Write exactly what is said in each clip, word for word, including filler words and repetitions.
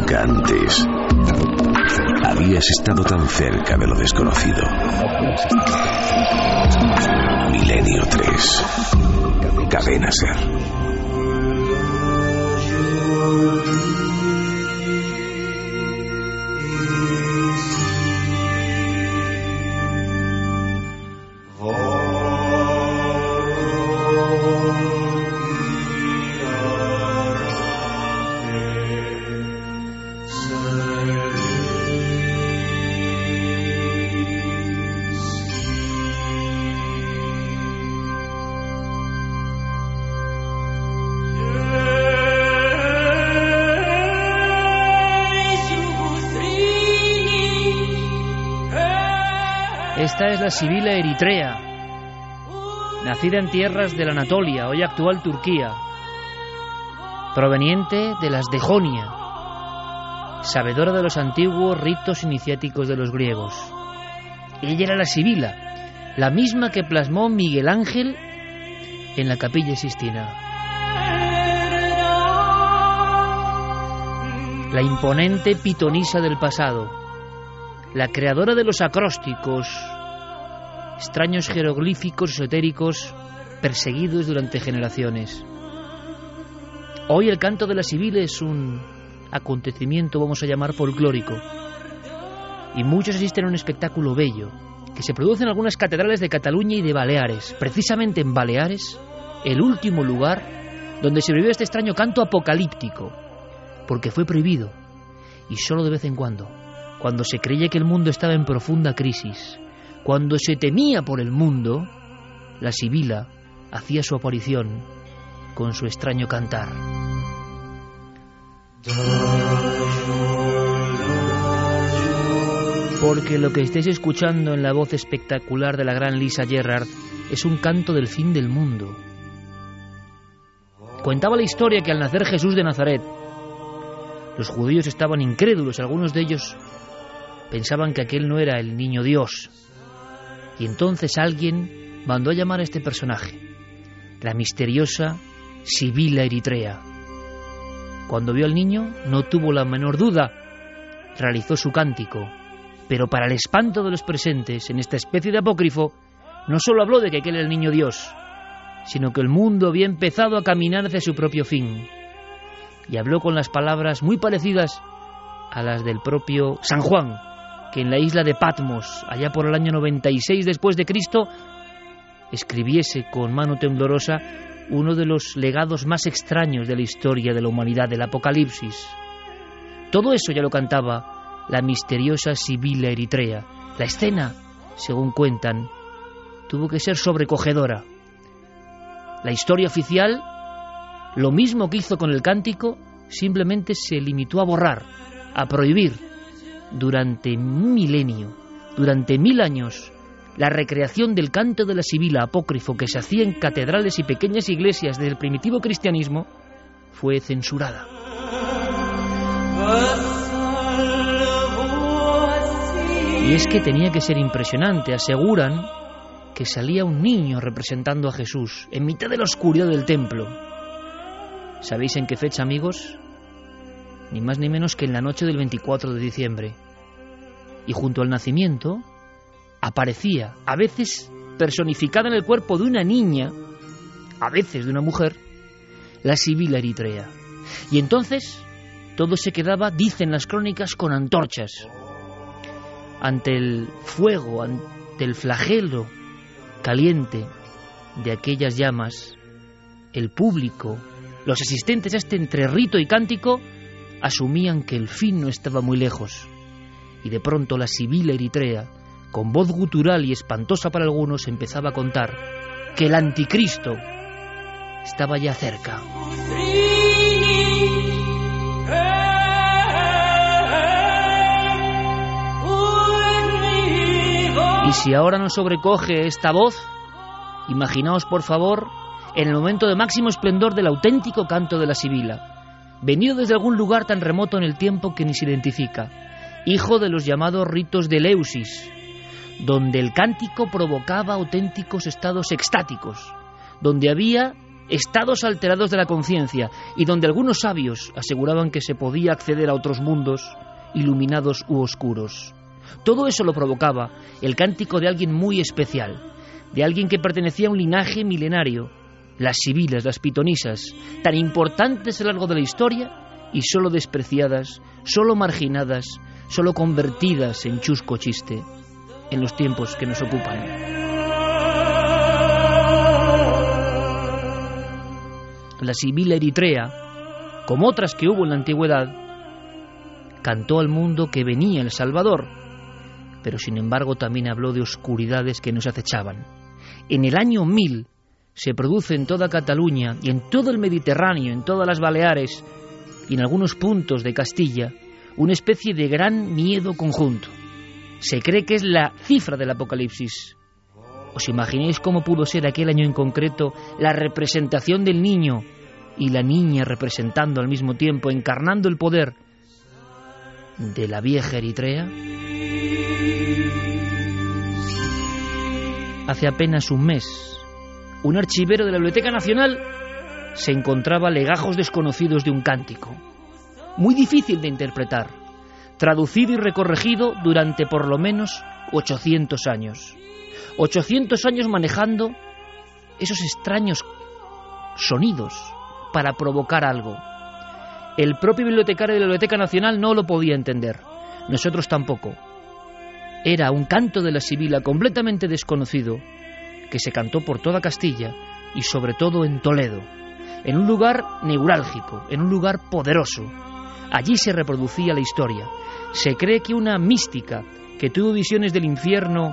Nunca antes habías estado tan cerca de lo desconocido. Milenio tres. Cadena Ser. Esta es la sibila eritrea, nacida en tierras de la Anatolia, hoy actual Turquía, proveniente de las de Jonia, sabedora de los antiguos ritos iniciáticos de los griegos. Ella era la sibila, la misma que plasmó Miguel Ángel en la Capilla Sixtina. La imponente pitonisa del pasado, la creadora de los acrósticos, extraños jeroglíficos esotéricos perseguidos durante generaciones. Hoy el canto de la sibila es un acontecimiento, vamos a llamar, folclórico, y muchos asisten a un espectáculo bello que se produce en algunas catedrales de Cataluña y de Baleares, precisamente en Baleares, el último lugar donde se vivió este extraño canto apocalíptico, porque fue prohibido, y solo de vez en cuando, cuando se creía que el mundo estaba en profunda crisis, cuando se temía por el mundo, la sibila hacía su aparición con su extraño cantar. Porque lo que estáis escuchando en la voz espectacular de la gran Lisa Gerrard es un canto del fin del mundo. Contaba la historia que al nacer Jesús de Nazaret, los judíos estaban incrédulos, algunos de ellos pensaban que aquel no era el niño Dios. Y entonces alguien mandó a llamar a este personaje, la misteriosa sibila eritrea. Cuando vio al niño, no tuvo la menor duda, realizó su cántico, pero para el espanto de los presentes, en esta especie de apócrifo, no solo habló de que aquel era el niño Dios, sino que el mundo había empezado a caminar hacia su propio fin. Y habló con las palabras muy parecidas a las del propio San Juan, que en la isla de Patmos, allá por el año noventa y seis después de Cristo, escribiese con mano temblorosa uno de los legados más extraños de la historia de la humanidad, del Apocalipsis. Todo eso ya lo cantaba la misteriosa sibila eritrea. La escena, según cuentan, tuvo que ser sobrecogedora. La historia oficial, lo mismo que hizo con el cántico, simplemente se limitó a borrar, a prohibir, durante un milenio, durante mil años, la recreación del canto de la sibila apócrifo que se hacía en catedrales y pequeñas iglesias del primitivo cristianismo fue censurada. Y es que tenía que ser impresionante. Aseguran que salía un niño representando a Jesús en mitad de la oscuridad del templo. ¿Sabéis en qué fecha, amigos? Ni más ni menos que en la noche del veinticuatro de diciembre. Y junto al nacimiento aparecía, a veces personificada en el cuerpo de una niña, a veces de una mujer, la sibila eritrea. Y entonces todo se quedaba, dicen las crónicas, con antorchas. Ante el fuego, ante el flagelo caliente de aquellas llamas, el público, los asistentes a este entre rito y cántico, asumían que el fin no estaba muy lejos, y de pronto la sibila eritrea, con voz gutural y espantosa para algunos, empezaba a contar que el anticristo estaba ya cerca. Y si ahora nos sobrecoge esta voz, imaginaos por favor en el momento de máximo esplendor del auténtico canto de la sibila, venido desde algún lugar tan remoto en el tiempo que ni se identifica, hijo de los llamados ritos de Eleusis, donde el cántico provocaba auténticos estados extáticos, donde había estados alterados de la conciencia, y donde algunos sabios aseguraban que se podía acceder a otros mundos, iluminados u oscuros. Todo eso lo provocaba el cántico de alguien muy especial, de alguien que pertenecía a un linaje milenario, las sibilas, las pitonisas, tan importantes a lo largo de la historia y solo despreciadas, solo marginadas, solo convertidas en chusco chiste en los tiempos que nos ocupan. La sibila eritrea, como otras que hubo en la antigüedad, cantó al mundo que venía el Salvador, pero sin embargo también habló de oscuridades que nos acechaban. En el año mil se produce en toda Cataluña y en todo el Mediterráneo, en todas las Baleares y en algunos puntos de Castilla, una especie de gran miedo conjunto. Se cree que es la cifra del Apocalipsis. ¿Os imagináis cómo pudo ser aquel año en concreto la representación del niño y la niña representando al mismo tiempo, encarnando el poder de la vieja Eritrea? Hace apenas un mes, un archivero de la Biblioteca Nacional se encontraba legajos desconocidos de un cántico, muy difícil de interpretar, traducido y recorregido durante por lo menos ochocientos años. ochocientos años manejando esos extraños sonidos para provocar algo. El propio bibliotecario de la Biblioteca Nacional no lo podía entender, nosotros tampoco. Era un canto de la sibila completamente desconocido que se cantó por toda Castilla y sobre todo en Toledo, en un lugar neurálgico, en un lugar poderoso. Allí se reproducía la historia. Se cree que una mística que tuvo visiones del infierno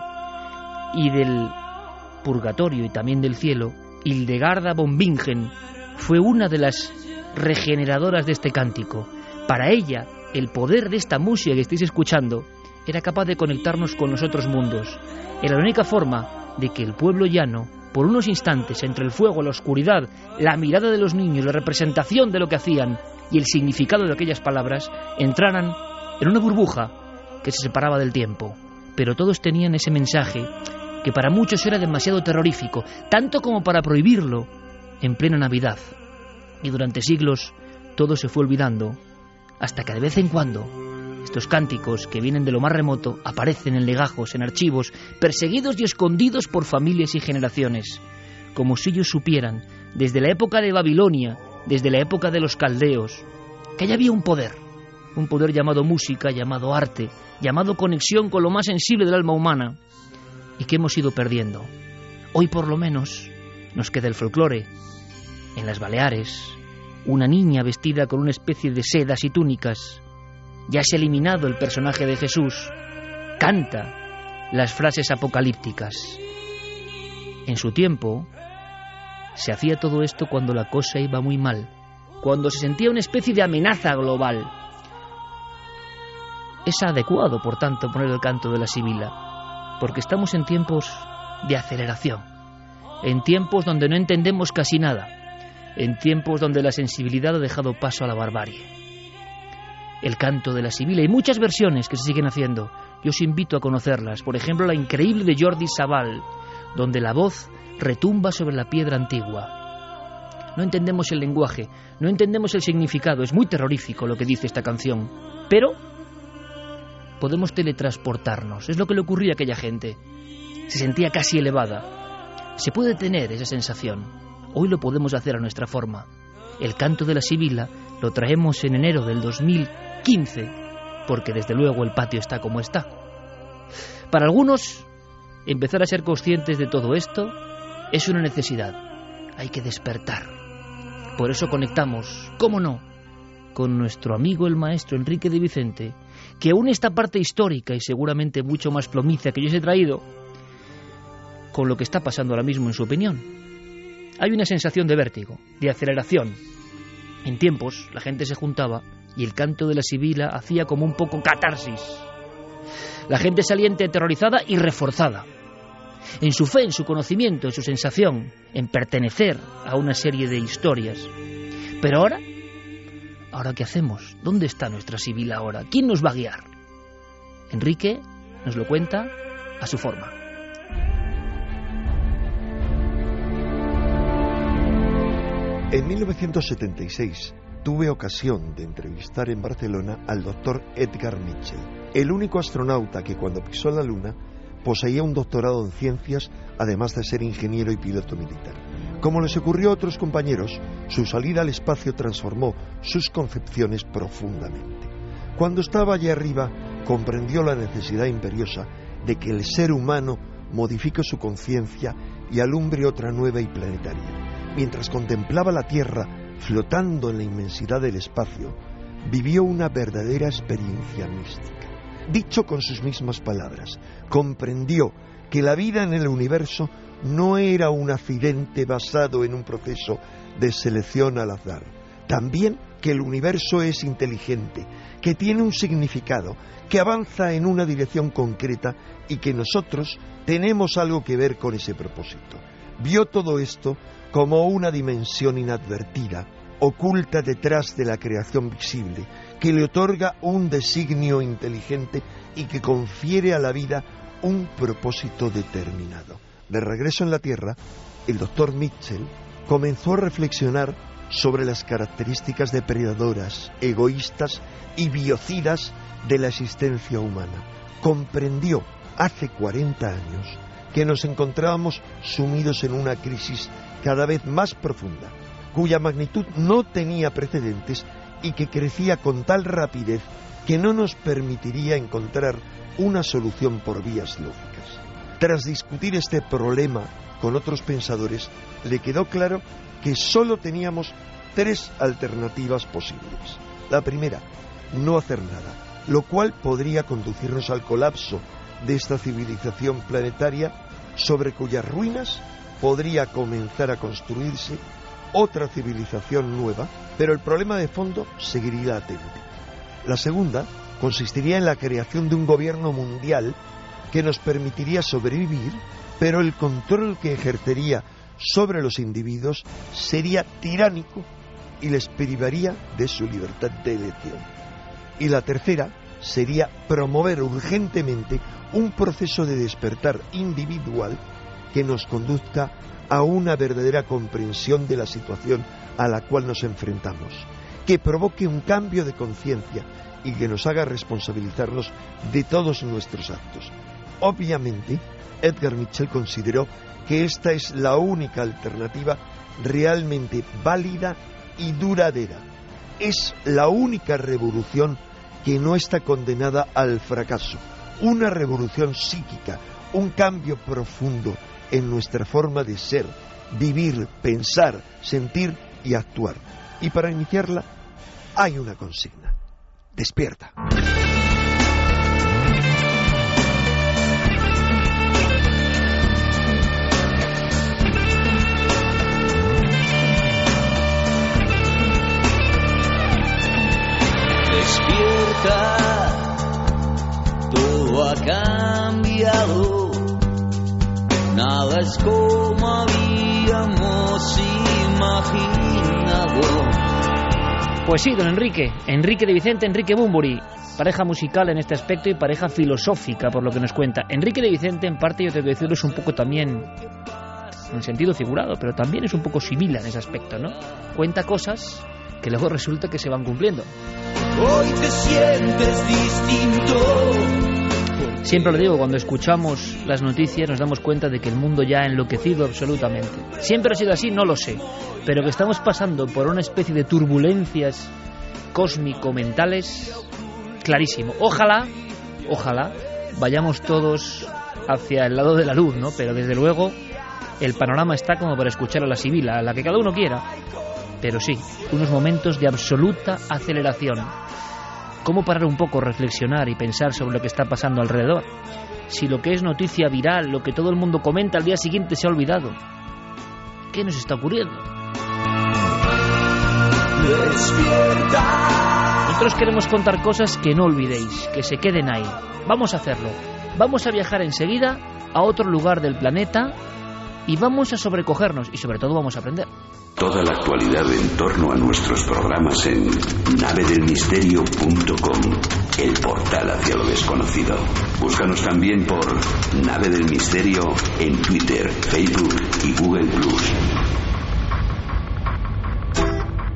y del purgatorio y también del cielo, Hildegarda von Bingen, fue una de las regeneradoras de este cántico. Para ella, el poder de esta música que estáis escuchando era capaz de conectarnos con los otros mundos. Era la única forma de que el pueblo llano, por unos instantes, entre el fuego, la oscuridad, la mirada de los niños, la representación de lo que hacían y el significado de aquellas palabras, entraran en una burbuja que se separaba del tiempo. Pero todos tenían ese mensaje que para muchos era demasiado terrorífico, tanto como para prohibirlo en plena Navidad. Y durante siglos todo se fue olvidando, hasta que de vez en cuando estos cánticos que vienen de lo más remoto aparecen en legajos, en archivos, perseguidos y escondidos por familias y generaciones, como si ellos supieran, desde la época de Babilonia, desde la época de los caldeos, que allá había un poder, un poder llamado música, llamado arte, llamado conexión con lo más sensible del alma humana, y que hemos ido perdiendo. Hoy por lo menos nos queda el folclore. En las Baleares, una niña vestida con una especie de sedas y túnicas. Ya se ha eliminado el personaje de Jesús. Canta las frases apocalípticas. En su tiempo se hacía todo esto cuando la cosa iba muy mal, cuando se sentía una especie de amenaza global. Es adecuado, por tanto, poner el canto de la sibila, porque estamos en tiempos de aceleración, en tiempos donde no entendemos casi nada, en tiempos donde la sensibilidad ha dejado paso a la barbarie. El canto de la sibila, y muchas versiones que se siguen haciendo. Yo os invito a conocerlas. Por ejemplo, la increíble de Jordi Sabal, donde la voz retumba sobre la piedra antigua. No entendemos el lenguaje, no entendemos el significado. Es muy terrorífico lo que dice esta canción, pero podemos teletransportarnos. Es lo que le ocurría a aquella gente. Se sentía casi elevada. Se puede tener esa sensación. Hoy lo podemos hacer a nuestra forma. El canto de la sibila lo traemos en enero del dos mil quince, porque desde luego el patio está como está. Para algunos, empezar a ser conscientes de todo esto es una necesidad. Hay que despertar. Por eso conectamos, cómo no, con nuestro amigo el maestro Enrique de Vicente, que une esta parte histórica y seguramente mucho más plomiza que yo os he traído con lo que está pasando ahora mismo en su opinión. Hay una sensación de vértigo, de aceleración. En tiempos la gente se juntaba y el canto de la sibila hacía como un poco catarsis. La gente salía aterrorizada y reforzada en su fe, en su conocimiento, en su sensación, en pertenecer a una serie de historias. Pero ahora, ¿ahora qué hacemos? ¿Dónde está nuestra sibila ahora? ¿Quién nos va a guiar? Enrique nos lo cuenta a su forma. En mil novecientos setenta y seis tuve ocasión de entrevistar en Barcelona al doctor Edgar Mitchell, el único astronauta que cuando pisó la Luna poseía un doctorado en ciencias, además de ser ingeniero y piloto militar. Como les ocurrió a otros compañeros, su salida al espacio transformó sus concepciones profundamente. Cuando estaba allí arriba, comprendió la necesidad imperiosa de que el ser humano modifique su conciencia y alumbre otra nueva y planetaria. Mientras contemplaba la Tierra flotando en la inmensidad del espacio, vivió una verdadera experiencia mística. Dicho con sus mismas palabras, comprendió que la vida en el universo no era un accidente basado en un proceso de selección al azar. También que el universo es inteligente, que tiene un significado, que avanza en una dirección concreta y que nosotros tenemos algo que ver con ese propósito. Vio todo esto como una dimensión inadvertida, oculta detrás de la creación visible, que le otorga un designio inteligente y que confiere a la vida un propósito determinado. De regreso en la Tierra, el doctor Mitchell comenzó a reflexionar sobre las características depredadoras, egoístas y biocidas de la existencia humana. Comprendió hace cuarenta años que nos encontrábamos sumidos en una crisis cada vez más profunda, cuya magnitud no tenía precedentes y que crecía con tal rapidez que no nos permitiría encontrar una solución por vías lógicas. Tras discutir este problema con otros pensadores, le quedó claro que solo teníamos tres alternativas posibles. La primera, no hacer nada, lo cual podría conducirnos al colapso de esta civilización planetaria sobre cuyas ruinas podría comenzar a construirse otra civilización nueva, pero el problema de fondo seguiría latente. La segunda consistiría en la creación de un gobierno mundial que nos permitiría sobrevivir, pero el control que ejercería sobre los individuos sería tiránico y les privaría de su libertad de elección. Y la tercera sería promover urgentemente un proceso de despertar individual que nos conduzca a una verdadera comprensión de la situación a la cual nos enfrentamos, que provoque un cambio de conciencia y que nos haga responsabilizarnos de todos nuestros actos. Obviamente, Edgar Mitchell consideró que esta es la única alternativa realmente válida y duradera. Es la única revolución que no está condenada al fracaso, una revolución psíquica, un cambio profundo en nuestra forma de ser, vivir, pensar, sentir y actuar. Y para iniciarla hay una consigna: despierta. Despierta, todo ha cambiado, nada es como habíamos imaginado. Pues sí, don Enrique, Enrique de Vicente, Enrique Bunbury, pareja musical en este aspecto y pareja filosófica por lo que nos cuenta. Enrique de Vicente, en parte, yo tengo que decirlo, es un poco también, en sentido figurado, pero también es un poco sibila en ese aspecto, ¿no? Cuenta cosas que luego resulta que se van cumpliendo. Hoy te sientes distinto. Siempre lo digo, cuando escuchamos las noticias nos damos cuenta de que el mundo ya ha enloquecido absolutamente. ¿Siempre ha sido así? No lo sé. Pero que estamos pasando por una especie de turbulencias cósmico-mentales, clarísimo. Ojalá, ojalá, vayamos todos hacia el lado de la luz, ¿no? Pero desde luego el panorama está como para escuchar a la sibila, a la que cada uno quiera. Pero sí, unos momentos de absoluta aceleración. ¿Cómo parar un poco, reflexionar y pensar sobre lo que está pasando alrededor? Si lo que es noticia viral, lo que todo el mundo comenta al día siguiente se ha olvidado. ¿Qué nos está ocurriendo? Despierta. Nosotros queremos contar cosas que no olvidéis, que se queden ahí. Vamos a hacerlo. Vamos a viajar enseguida a otro lugar del planeta y vamos a sobrecogernos y sobre todo vamos a aprender. Toda la actualidad en torno a nuestros programas en nave del misterio punto com, el portal hacia lo desconocido. Búscanos también por Nave del Misterio en Twitter, Facebook y Google plus.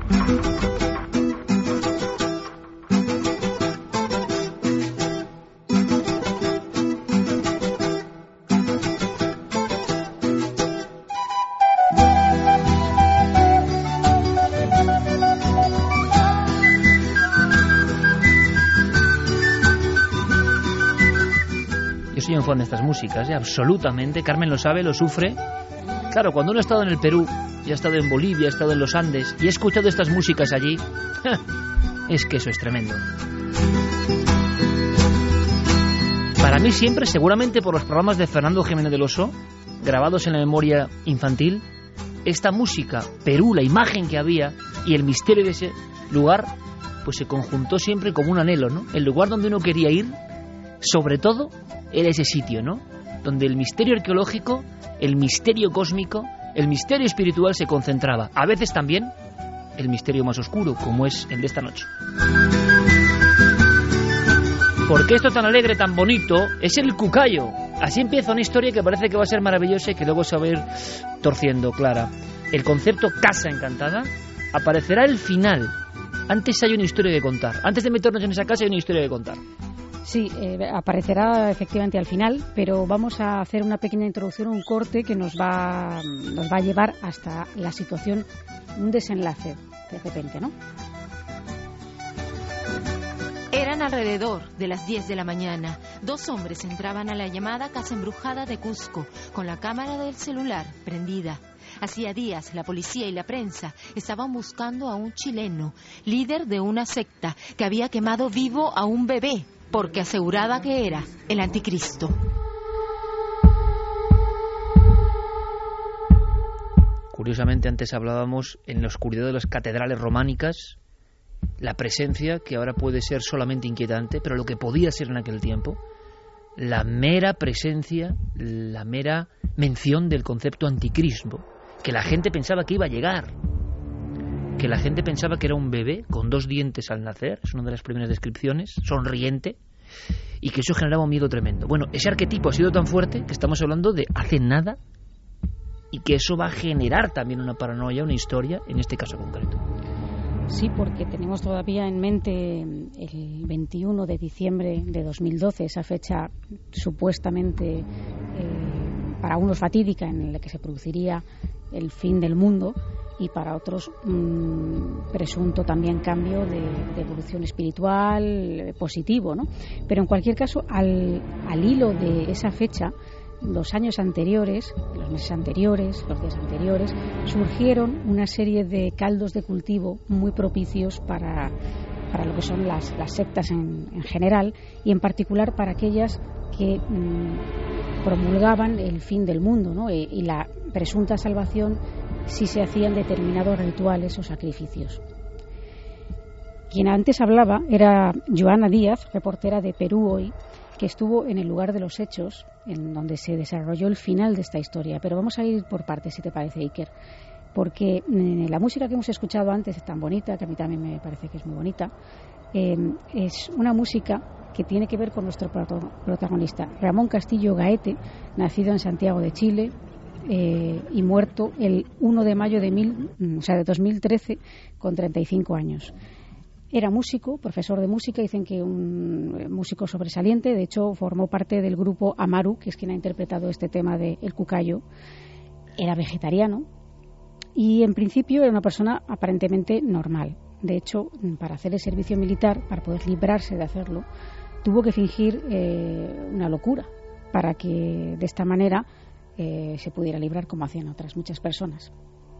De estas músicas, ¿eh? Absolutamente. Carmen lo sabe, lo sufre. Claro, cuando uno ha estado en el Perú y ha estado en Bolivia, ha estado en los Andes y ha escuchado estas músicas allí, es que eso es tremendo. Para mí siempre, seguramente por los programas de Fernando Jiménez del Oso, grabados en la memoria infantil, esta música, Perú, la imagen que había y el misterio de ese lugar, pues se conjuntó siempre como un anhelo, ¿no? El lugar donde uno quería ir, sobre todo, era ese sitio, ¿no? Donde el misterio arqueológico, el misterio cósmico, el misterio espiritual se concentraba. A veces también el misterio más oscuro, como es el de esta noche. Porque esto tan alegre, tan bonito, es el cucayo. Así empieza una historia que parece que va a ser maravillosa y que luego se va a ir torciendo, Clara. El concepto casa encantada aparecerá al final. Antes hay una historia que contar. Antes de meternos en esa casa hay una historia que contar. Sí, eh, aparecerá efectivamente al final, pero vamos a hacer una pequeña introducción, un corte que nos va, nos va a llevar hasta la situación, un desenlace, de repente, ¿no? Eran alrededor de las diez de la mañana. Dos hombres entraban a la llamada Casa Embrujada de Cusco, con la cámara del celular prendida. Hacía días la policía y la prensa estaban buscando a un chileno, líder de una secta, que había quemado vivo a un bebé, porque aseguraba que era el anticristo. Curiosamente, antes hablábamos en la oscuridad de las catedrales románicas, la presencia, que ahora puede ser solamente inquietante, pero lo que podía ser en aquel tiempo, la mera presencia, la mera mención del concepto anticristo, que la gente pensaba que iba a llegar, que la gente pensaba que era un bebé con dos dientes al nacer, es una de las primeras descripciones, sonriente, y que eso generaba un miedo tremendo. Bueno, ese arquetipo ha sido tan fuerte que estamos hablando de hace nada, y que eso va a generar también una paranoia, una historia, en este caso concreto. Sí, porque tenemos todavía en mente el veintiuno de diciembre de dos mil doce, esa fecha supuestamente eh, para unos fatídica, en la que se produciría el fin del mundo, y para otros mmm, presunto también cambio de, de evolución espiritual eh, positivo, ¿no? Pero en cualquier caso, al, al hilo de esa fecha, los años anteriores, los meses anteriores, los días anteriores, surgieron una serie de caldos de cultivo muy propicios para, para lo que son las, las sectas en, en general, y en particular para aquellas que mmm, promulgaban el fin del mundo, ¿no? y, y la presunta salvación si se hacían determinados rituales o sacrificios. Quien antes hablaba era Joana Díaz, reportera de Perú Hoy, que estuvo en el lugar de los hechos, en donde se desarrolló el final de esta historia. Pero vamos a ir por partes, si te parece, Iker, porque eh, la música que hemos escuchado antes es tan bonita, que a mí también me parece que es muy bonita, eh, es una música que tiene que ver con nuestro protagonista, Ramón Castillo Gaete, nacido en Santiago de Chile, eh, y muerto el uno de mayo de, mil, o sea, de dos mil trece, con treinta y cinco años. Era músico, profesor de música, dicen que un músico sobresaliente. De hecho, formó parte del grupo Amaru, que es quien ha interpretado este tema de El Cucayo. Era vegetariano y, en principio, era una persona aparentemente normal. De hecho, para hacer el servicio militar, para poder librarse de hacerlo, tuvo que fingir eh, una locura para que, de esta manera, eh, se pudiera librar, como hacían otras muchas personas.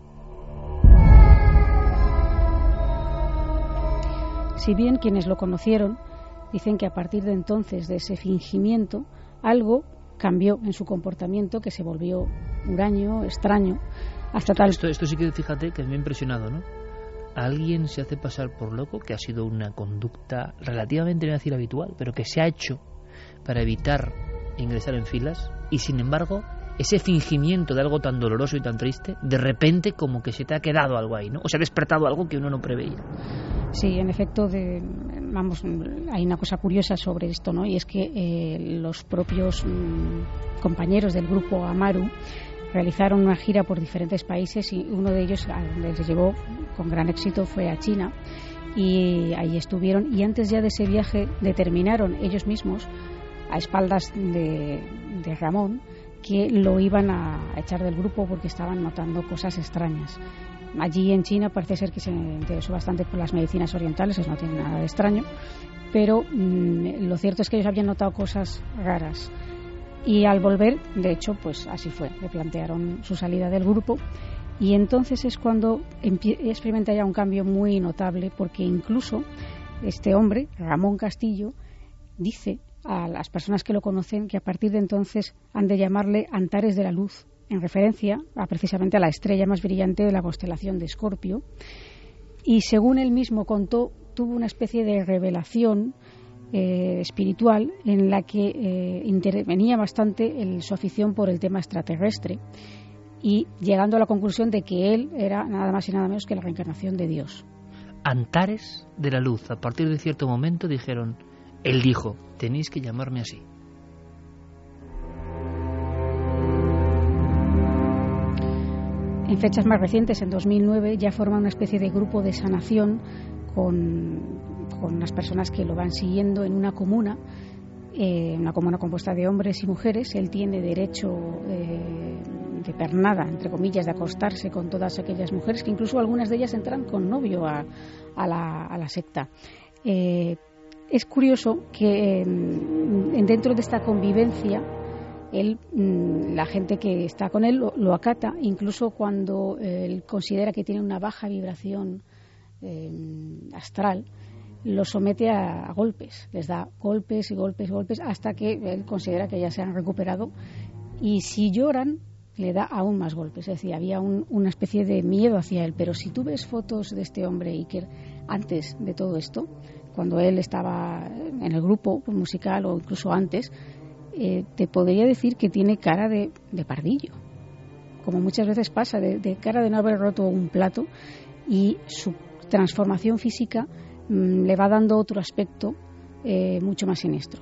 Si bien quienes lo conocieron dicen que a partir de entonces, de ese fingimiento, algo cambió en su comportamiento, que se volvió huraño, extraño, hasta tal... Esto, esto sí que, fíjate, que me ha impresionado, ¿no? Alguien se hace pasar por loco, que ha sido una conducta relativamente, no voy a decir habitual, pero que se ha hecho para evitar ingresar en filas, y sin embargo, ese fingimiento de algo tan doloroso y tan triste, de repente como que se te ha quedado algo ahí, ¿no? O se ha despertado algo que uno no preveía. Sí, en efecto, de, vamos, hay una cosa curiosa sobre esto, ¿no? Y es que eh, los propios mm, compañeros del grupo Amaru realizaron una gira por diferentes países y uno de ellos, a donde les llevó con gran éxito, fue a China, y ahí estuvieron, y antes ya de ese viaje determinaron ellos mismos, a espaldas de, de Ramón, que lo iban a echar del grupo porque estaban notando cosas extrañas. Allí en China parece ser que se interesó bastante por las medicinas orientales, eso no tiene nada de extraño, pero mmm, lo cierto es que ellos habían notado cosas raras. Y al volver, de hecho, pues así fue, le plantearon su salida del grupo, y entonces es cuando experimenta ya un cambio muy notable, porque incluso este hombre, Ramón Castillo, dice a las personas que lo conocen que a partir de entonces han de llamarle Antares de la Luz, en referencia a precisamente a la estrella más brillante de la constelación de Escorpio, y según él mismo contó, tuvo una especie de revelación Eh, espiritual en la que eh, intervenía bastante el, su afición por el tema extraterrestre, y llegando a la conclusión de que él era nada más y nada menos que la reencarnación de Dios. Antares de la Luz. A partir de cierto momento dijeron, él dijo, tenéis que llamarme así. En fechas más recientes, en dos mil nueve, ya forma una especie de grupo de sanación con con unas personas que lo van siguiendo en una comuna, eh, una comuna compuesta de hombres y mujeres. Él tiene derecho eh, de pernada, entre comillas, de acostarse con todas aquellas mujeres, que incluso algunas de ellas entran con novio a, a, la, a la secta. Eh, es curioso que eh, dentro de esta convivencia, él, la gente que está con él lo, lo acata, incluso cuando eh, él considera que tiene una baja vibración eh, astral, lo somete a, a golpes, les da golpes y golpes y golpes hasta que él considera que ya se han recuperado, y si lloran le da aún más golpes. Es decir, había un, una especie de miedo hacia él. Pero si tú ves fotos de este hombre, Iker, antes de todo esto, cuando él estaba en el grupo musical o incluso antes, eh, te podría decir que tiene cara de, de pardillo, como muchas veces pasa, de, de cara de no haber roto un plato, y su transformación física le va dando otro aspecto eh, mucho más siniestro.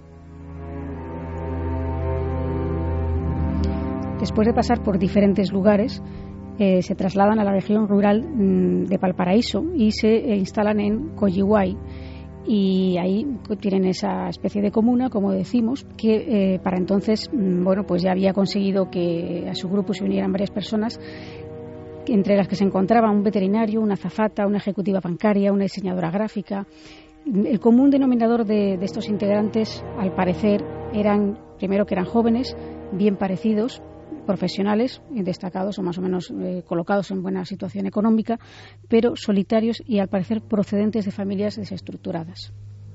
Después de pasar por diferentes lugares, eh, se trasladan a la región rural mmm, de Valparaíso y se eh, instalan en Coyihuay, y ahí tienen esa especie de comuna, como decimos, que eh, para entonces mmm, bueno, pues ya había conseguido que a su grupo se unieran varias personas, entre las que se encontraba un veterinario, una azafata, una ejecutiva bancaria, una diseñadora gráfica. El común denominador de, de estos integrantes, al parecer, eran, primero, que eran jóvenes, bien parecidos, profesionales, destacados o más o menos eh, colocados en buena situación económica, pero solitarios y, al parecer, procedentes de familias desestructuradas.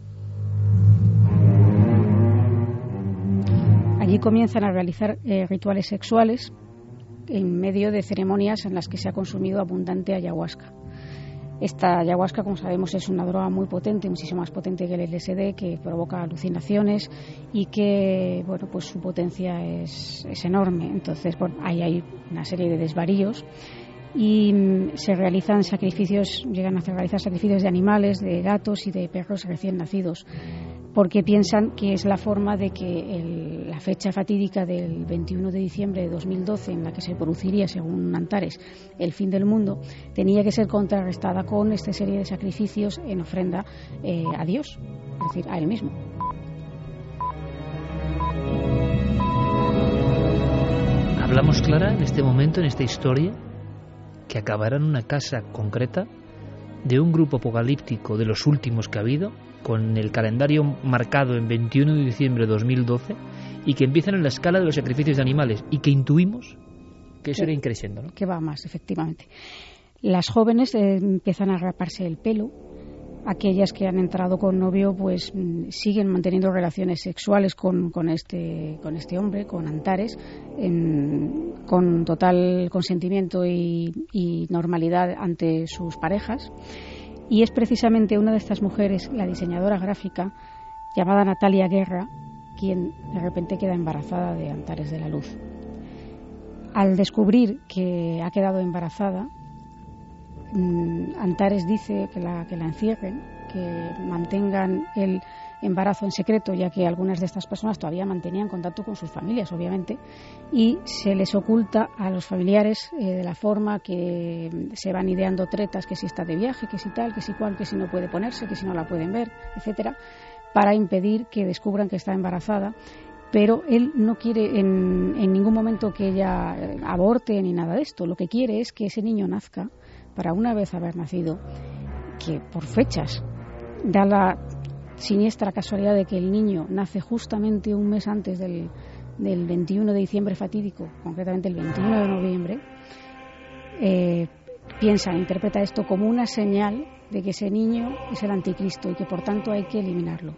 Allí comienzan a realizar eh, rituales sexuales en medio de ceremonias en las que se ha consumido abundante ayahuasca. Esta ayahuasca, como sabemos, es una droga muy potente, muchísimo más potente que el L S D, que provoca alucinaciones y que, bueno, pues su potencia es, es enorme. Entonces, bueno, ahí hay una serie de desvaríos y mm, se realizan sacrificios, llegan a realizar sacrificios de animales, de gatos y de perros recién nacidos, porque piensan que es la forma de que el, la fecha fatídica del veintiuno de diciembre de dos mil doce, en la que se produciría, según Antares, el fin del mundo, tenía que ser contrarrestada con esta serie de sacrificios en ofrenda eh, a Dios, es decir, a él mismo. Hablamos, Clara, en este momento, en esta historia, que acabará en una casa concreta de un grupo apocalíptico de los últimos que ha habido, con el calendario marcado en veintiuno de diciembre de dos mil doce, y que empiezan en la escala de los sacrificios de animales, y que intuimos que eso que, era increciendo, ¿no? Que va más, efectivamente. Las jóvenes eh, empiezan a raparse el pelo. Aquellas que han entrado con novio, pues siguen manteniendo relaciones sexuales con, con, este, con este hombre, con Antares, en, con total consentimiento y, y normalidad ante sus parejas. Y es precisamente una de estas mujeres, la diseñadora gráfica, llamada Natalia Guerra, quien de repente queda embarazada de Antares de la Luz. Al descubrir que ha quedado embarazada, Antares dice que la, que la encierren, que mantengan el, embarazo en secreto, ya que algunas de estas personas todavía mantenían contacto con sus familias, obviamente, y se les oculta a los familiares eh, de la forma que se van ideando tretas, que si está de viaje, que si tal, que si cual, que si no puede ponerse, que si no la pueden ver, etcétera, para impedir que descubran que está embarazada. Pero él no quiere en, en ningún momento que ella aborte ni nada de esto. Lo que quiere es que ese niño nazca, para una vez haber nacido, que por fechas da la siniestra casualidad de que el niño nace justamente un mes antes del, del veintiuno de diciembre fatídico, concretamente el veintiuno de noviembre, eh, piensa, interpreta esto como una señal de que ese niño es el anticristo y que por tanto hay que eliminarlo.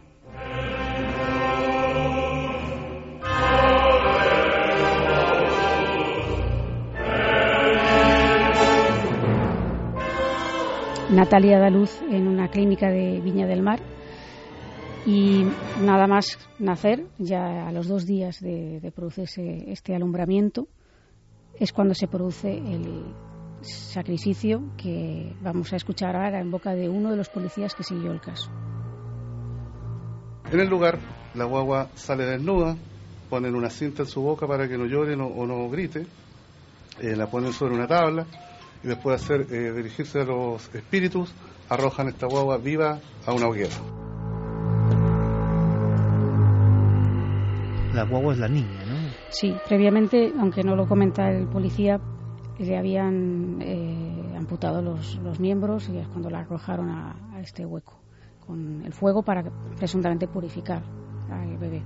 Natalia da luz en una clínica de Viña del Mar y nada más nacer, ya a los dos días de, de producirse este alumbramiento, es cuando se produce el sacrificio que vamos a escuchar ahora en boca de uno de los policías que siguió el caso. En el lugar, la guagua sale desnuda, ponen una cinta en su boca para que no llore no, o no grite, eh, la ponen sobre una tabla y después de hacer, eh, dirigirse a los espíritus, arrojan esta guagua viva a una hoguera. La guagua es la niña, ¿no? Sí, previamente, aunque no lo comenta el policía, le habían eh, amputado los, los miembros y es cuando la arrojaron a, a este hueco con el fuego para presuntamente purificar al bebé.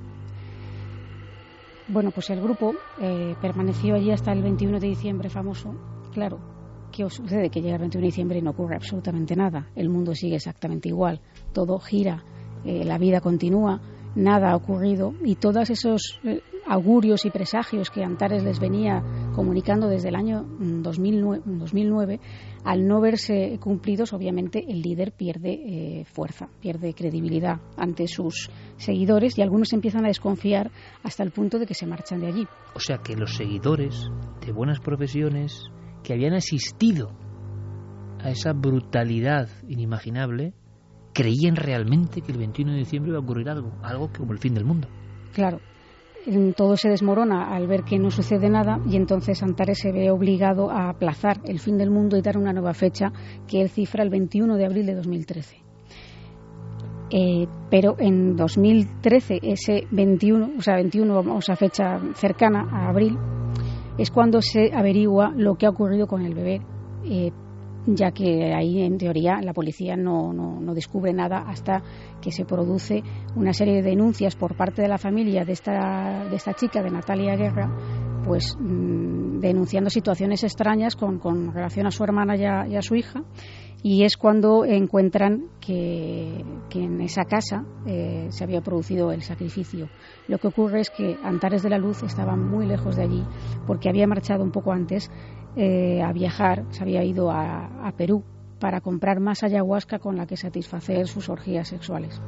Bueno, pues el grupo eh, permaneció allí hasta el veintiuno de diciembre famoso. Claro, ¿qué os sucede? Que llega el veintiuno de diciembre y no ocurre absolutamente nada. El mundo sigue exactamente igual. Todo gira, eh, la vida continúa, nada ha ocurrido y todos esos eh, augurios y presagios que Antares les venía comunicando desde el año dos mil nueve, al no verse cumplidos, obviamente el líder pierde eh, fuerza, pierde credibilidad ante sus seguidores y algunos empiezan a desconfiar hasta el punto de que se marchan de allí. O sea que los seguidores de buenas profesiones que habían asistido a esa brutalidad inimaginable creían realmente que el veintiuno de diciembre iba a ocurrir algo, algo como el fin del mundo. Claro, todo se desmorona al ver que no sucede nada y entonces Antares se ve obligado a aplazar el fin del mundo y dar una nueva fecha que él cifra el veintiuno de abril de dos mil trece. Eh, pero en dos mil trece, ese veintiuno, o sea, veintiuno, o sea, fecha cercana a abril, es cuando se averigua lo que ha ocurrido con el bebé, eh, ya que ahí en teoría la policía no, no, no descubre nada hasta que se produce una serie de denuncias por parte de la familia de esta, de esta chica, de Natalia Guerra, pues mmm, denunciando situaciones extrañas con, con relación a su hermana y a, y a su hija, y es cuando encuentran que, que en esa casa eh, se había producido el sacrificio. Lo que ocurre es que Antares de la Luz estaba muy lejos de allí porque había marchado un poco antes eh, a viajar, se había ido a, a Perú para comprar más ayahuasca con la que satisfacer sus orgías sexuales.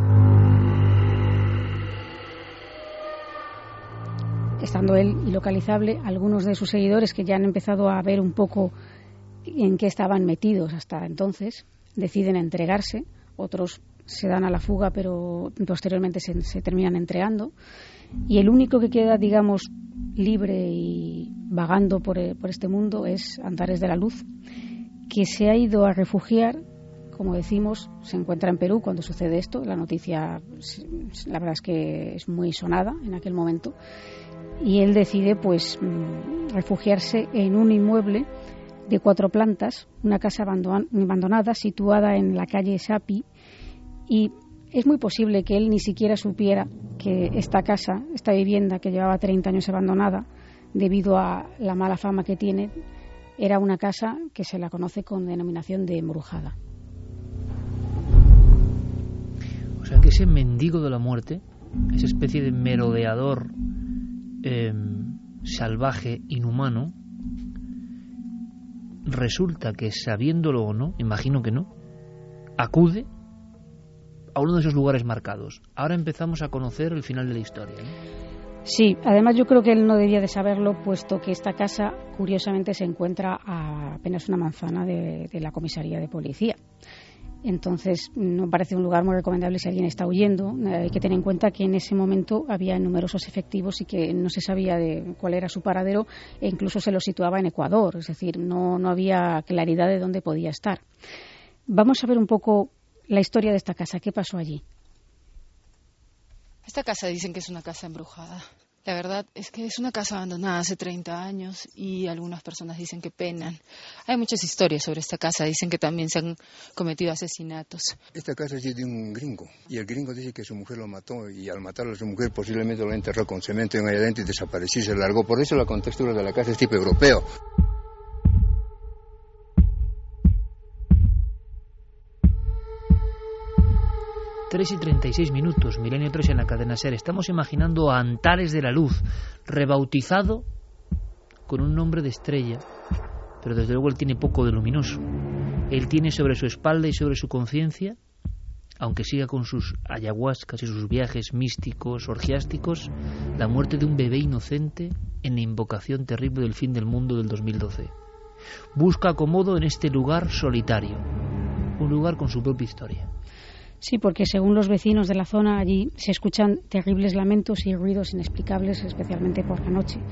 Estando él ilocalizable, algunos de sus seguidores que ya han empezado a ver un poco en qué estaban metidos hasta entonces, deciden entregarse, otros se dan a la fuga pero posteriormente se, se terminan entregando y el único que queda, digamos, libre y vagando por, por este mundo es Antares de la Luz, que se ha ido a refugiar, como decimos, se encuentra en Perú cuando sucede esto, la noticia la verdad es que es muy sonada en aquel momento y él decide pues refugiarse en un inmueble de cuatro plantas, una casa abandonada situada en la calle Sapi, y es muy posible que él ni siquiera supiera que esta casa, esta vivienda que llevaba treinta años abandonada, debido a la mala fama que tiene, era una casa que se la conoce con denominación de embrujada. O sea que ese mendigo de la muerte, esa especie de merodeador eh, salvaje, inhumano, resulta que, sabiéndolo o no, imagino que no, acude a uno de esos lugares marcados. Ahora empezamos a conocer el final de la historia, ¿no? Sí, además yo creo que él no debía de saberlo, puesto que esta casa, curiosamente, se encuentra a apenas una manzana de, de la comisaría de policía. Entonces no parece un lugar muy recomendable si alguien está huyendo. Hay que tener en cuenta que en ese momento había numerosos efectivos y que no se sabía de cuál era su paradero, e incluso se lo situaba en Ecuador, es decir, no, no había claridad de dónde podía estar. Vamos a ver un poco la historia de esta casa. ¿Qué pasó allí? Esta casa dicen que es una casa embrujada. La verdad es que es una casa abandonada hace treinta años y algunas personas dicen que penan. Hay muchas historias sobre esta casa, dicen que también se han cometido asesinatos. Esta casa es de un gringo y el gringo dice que su mujer lo mató y al matarlo a su mujer posiblemente lo enterró con cemento en allá adentro y desapareció y se largó. Por eso la contextura de la casa es tipo europeo. tres y treinta y seis minutos, Milenio tres en la cadena SER. Estamos imaginando a Antares de la Luz, rebautizado con un nombre de estrella, pero desde luego él tiene poco de luminoso. Él tiene sobre su espalda y sobre su conciencia, aunque siga con sus ayahuascas y sus viajes místicos, orgiásticos, la muerte de un bebé inocente en la invocación terrible del fin del mundo del dos mil doce. Busca acomodo en este lugar solitario, un lugar con su propia historia. Sí, porque según los vecinos de la zona, allí se escuchan terribles lamentos y ruidos inexplicables, especialmente por la noche.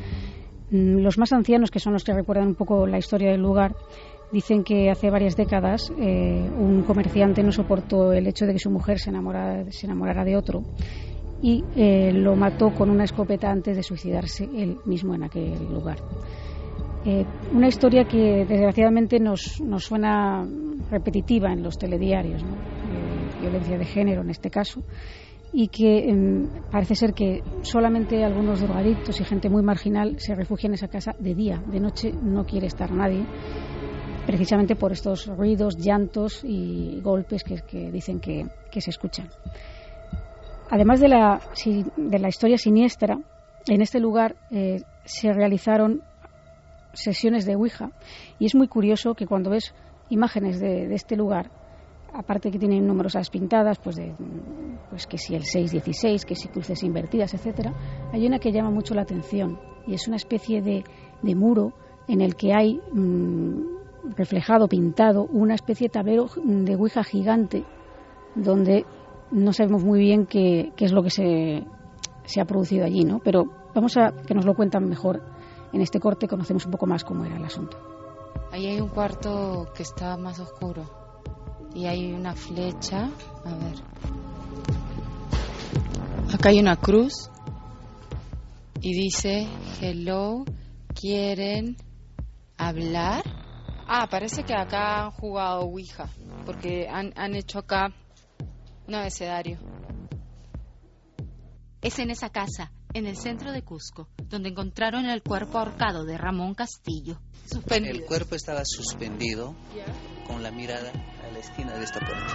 Los más ancianos, que son los que recuerdan un poco la historia del lugar, dicen que hace varias décadas eh, un comerciante no soportó el hecho de que su mujer se enamorara, se enamorara de otro y eh, lo mató con una escopeta antes de suicidarse él mismo en aquel lugar. Eh, una historia que desgraciadamente nos, nos suena repetitiva en los telediarios, ¿no? Eh, violencia de género en este caso, y que eh, parece ser que solamente algunos drogadictos y gente muy marginal se refugian en esa casa de día. De noche no quiere estar nadie, precisamente por estos ruidos, llantos y golpes que, que dicen que, que se escuchan. Además de la, de la historia siniestra, en este lugar eh, se realizaron sesiones de Ouija, y es muy curioso que cuando ves imágenes de, de este lugar, aparte que tienen numerosas pintadas, pues de pues que si el seis dieciséis, que si cruces invertidas, etcétera, hay una que llama mucho la atención y es una especie de, de muro en el que hay mmm, reflejado, pintado, una especie de tablero de Ouija gigante donde no sabemos muy bien qué, qué es lo que se, se ha producido allí, ¿no? Pero vamos a que nos lo cuentan mejor. En este corte conocemos un poco más cómo era el asunto. Ahí hay un cuarto que está más oscuro y hay una flecha. A ver. Acá hay una cruz y dice: hello, ¿quieren hablar? Ah, parece que acá han jugado Ouija, porque han, han hecho acá un abecedario. Es en esa casa, en el centro de Cusco, donde encontraron el cuerpo ahorcado de Ramón Castillo. Suspendido. El cuerpo estaba suspendido, yeah, con la mirada a la esquina de esta puerta.